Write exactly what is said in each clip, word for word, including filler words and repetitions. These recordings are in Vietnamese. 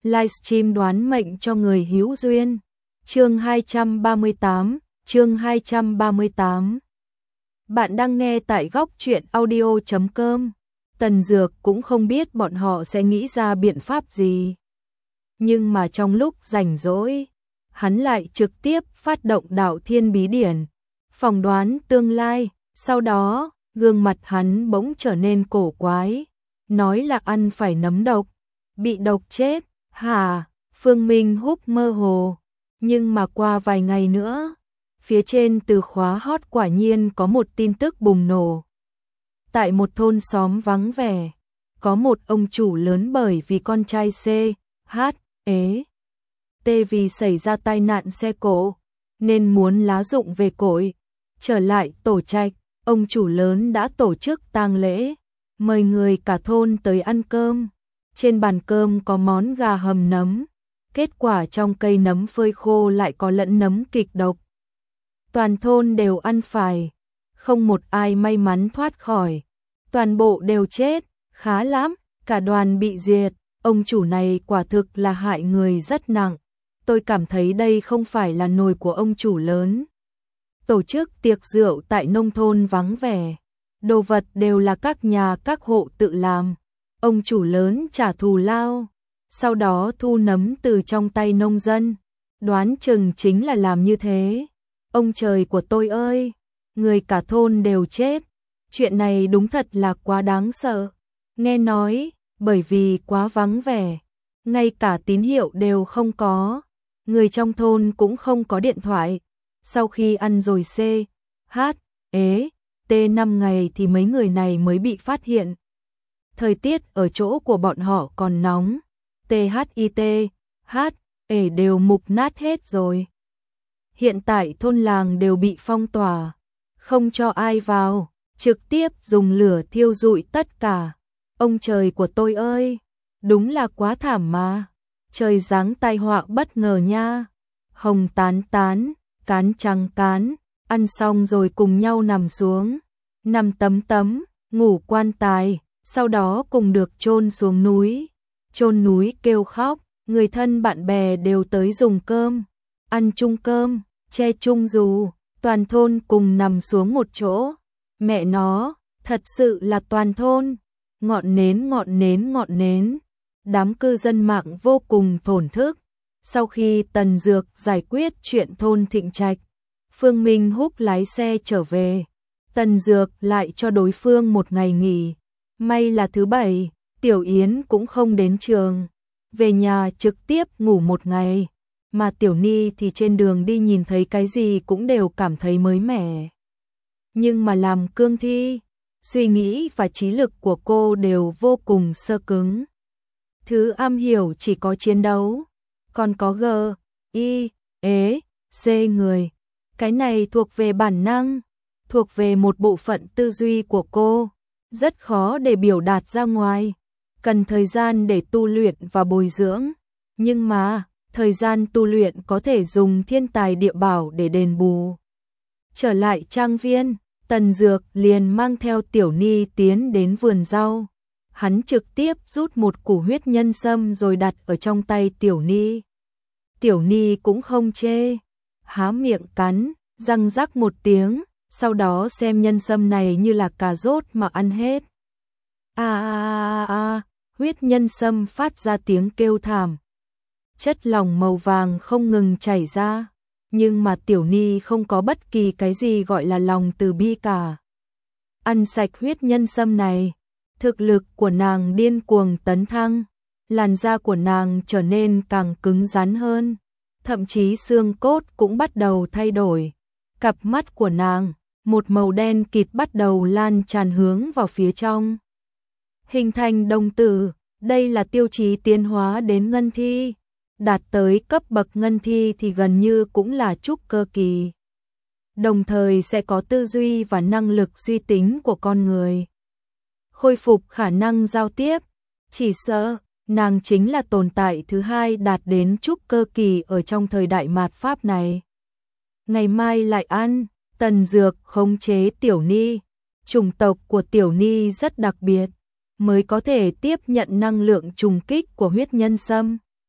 livestream đoán mệnh cho người hữu duyên. Chương hai trăm ba mươi tám, chương hai trăm ba mươi tám. Bạn đang nghe tại góc truyện audio chấm com. Tần Dược cũng không biết bọn họ sẽ nghĩ ra biện pháp gì. Nhưng mà trong lúc rảnh rỗi, hắn lại trực tiếp phát động Đạo Thiên Bí Điển, phỏng đoán tương lai. Sau đó, gương mặt hắn bỗng trở nên cổ quái, nói là ăn phải nấm độc, bị độc chết. Hả? Phương Minh Húc mơ hồ. Nhưng mà qua vài ngày nữa, phía trên từ khóa hot quả nhiên có một tin tức bùng nổ. Tại một thôn xóm vắng vẻ, có một ông chủ lớn bởi vì con trai C, H, ế, T vì xảy ra tai nạn xe cộ, nên muốn lá dụng về cội. Trở lại tổ trạch, ông chủ lớn đã tổ chức tang lễ, mời người cả thôn tới ăn cơm. Trên bàn cơm có món gà hầm nấm, kết quả trong cây nấm phơi khô lại có lẫn nấm kịch độc. Toàn thôn đều ăn phải, không một ai may mắn thoát khỏi, toàn bộ đều chết, khá lắm, cả đoàn bị diệt. Ông chủ này quả thực là hại người rất nặng, tôi cảm thấy đây không phải là nồi của ông chủ lớn. Tổ chức tiệc rượu tại nông thôn vắng vẻ, đồ vật đều là các nhà các hộ tự làm. Ông chủ lớn trả thù lao, sau đó thu nấm từ trong tay nông dân, đoán chừng chính là làm như thế. Ông trời của tôi ơi, người cả thôn đều chết, chuyện này đúng thật là quá đáng sợ. Nghe nói, bởi vì quá vắng vẻ, ngay cả tín hiệu đều không có, người trong thôn cũng không có điện thoại. Sau khi ăn rồi C, H, ế, T năm ngày thì mấy người này mới bị phát hiện. Thời tiết ở chỗ của bọn họ còn nóng, T H I T, H, ế đều mục nát hết rồi. Hiện tại thôn làng đều bị phong tỏa, không cho ai vào, trực tiếp dùng lửa thiêu rụi tất cả. Ông trời của tôi ơi, đúng là quá thảm mà, trời giáng tai họa bất ngờ nha. Hồng tán tán, cán trắng cán, ăn xong rồi cùng nhau nằm xuống, nằm tấm tấm, ngủ quan tài, sau đó cùng được chôn xuống núi. Chôn núi kêu khóc, người thân bạn bè đều tới dùng cơm, ăn chung cơm, che chung dù, toàn thôn cùng nằm xuống một chỗ. Mẹ nó, thật sự là toàn thôn, ngọn nến ngọn nến ngọn nến. Đám cư dân mạng vô cùng thổn thức. Sau khi Tần Dược giải quyết chuyện thôn Thịnh Trạch, Phương Minh Húc lái xe trở về, Tần Dược lại cho đối phương một ngày nghỉ. May là thứ bảy, Tiểu Yến cũng không đến trường, về nhà trực tiếp ngủ một ngày, mà Tiểu Ni thì trên đường đi nhìn thấy cái gì cũng đều cảm thấy mới mẻ. Nhưng mà làm cương thi, suy nghĩ và trí lực của cô đều vô cùng sơ cứng. Thứ am hiểu chỉ có chiến đấu, còn có G, I, ế, C người. Cái này thuộc về bản năng, thuộc về một bộ phận tư duy của cô, rất khó để biểu đạt ra ngoài, cần thời gian để tu luyện và bồi dưỡng. Nhưng mà, thời gian tu luyện có thể dùng thiên tài địa bảo để đền bù. Trở lại trang viên, Tần Dược liền mang theo Tiểu Ni tiến đến vườn rau. Hắn trực tiếp rút một củ huyết nhân sâm rồi đặt ở trong tay Tiểu Ni. Tiểu Ni cũng không chê, há miệng cắn, răng rắc một tiếng, sau đó xem nhân sâm này như là cà rốt mà ăn hết. A a a a, huyết nhân sâm phát ra tiếng kêu thảm. Chất lỏng màu vàng không ngừng chảy ra, nhưng mà Tiểu Ni không có bất kỳ cái gì gọi là lòng từ bi cả. Ăn sạch huyết nhân sâm này, thực lực của nàng điên cuồng tấn thăng, làn da của nàng trở nên càng cứng rắn hơn, thậm chí xương cốt cũng bắt đầu thay đổi. Cặp mắt của nàng, một màu đen kịt bắt đầu lan tràn hướng vào phía trong, hình thành đồng tử. Đây là tiêu chí tiến hóa đến ngân thi, đạt tới cấp bậc ngân thi thì gần như cũng là trúc cơ kỳ, đồng thời sẽ có tư duy và năng lực suy tính của con người, khôi phục khả năng giao tiếp. Chỉ sợ nàng chính là tồn tại thứ hai đạt đến trúc cơ kỳ ở trong thời đại mạt Pháp này. Ngày mai lại ăn. Tần Dược khống chế Tiểu Ni, chủng tộc của Tiểu Ni rất đặc biệt, mới có thể tiếp nhận năng lượng trùng kích của huyết nhân sâm.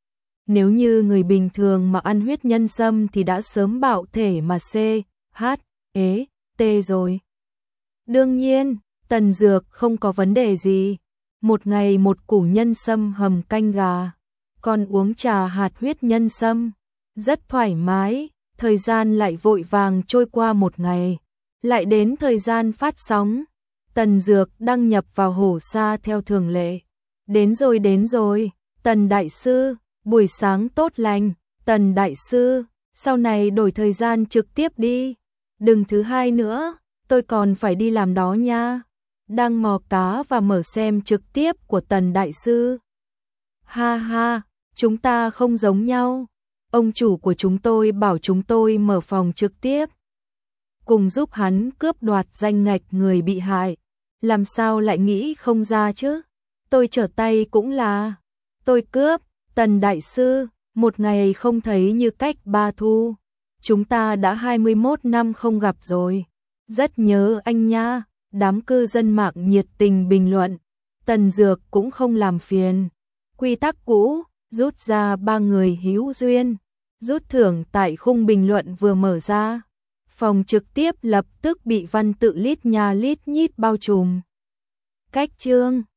Nếu như người bình thường mà ăn huyết nhân sâm thì đã sớm bạo thể mà C, H, ế, T rồi. Đương nhiên, Tần Dược không có vấn đề gì. Một ngày một củ nhân sâm hầm canh gà, còn uống trà hạt huyết nhân sâm, rất thoải mái. Thời gian lại vội vàng trôi qua một ngày, lại đến thời gian phát sóng. Tần Dược đăng nhập vào hổ sa theo thường lệ. Đến rồi đến rồi, Tần Đại Sư, buổi sáng tốt lành. Tần Đại Sư, sau này đổi thời gian trực tiếp đi. Đừng thứ hai nữa, tôi còn phải đi làm đó nha. Đang mò cá và mở xem trực tiếp của Tần Đại Sư. Ha ha, chúng ta không giống nhau. Ông chủ của chúng tôi bảo chúng tôi mở phòng trực tiếp, cùng giúp hắn cướp đoạt danh ngạch người bị hại. Làm sao lại nghĩ không ra chứ? Tôi trở tay cũng là tôi cướp. Tần Đại Sư, một ngày không thấy như cách ba thu. Chúng ta đã hai mươi mốt năm không gặp rồi. Rất nhớ anh nha. Đám cư dân mạng nhiệt tình bình luận. Tần Dược cũng không làm phiền. Quy tắc cũ, rút ra ba người hữu duyên. Rút thưởng tại khung bình luận vừa mở ra. Phòng trực tiếp lập tức bị văn tự lít nha lít nhít bao trùm. Cách chương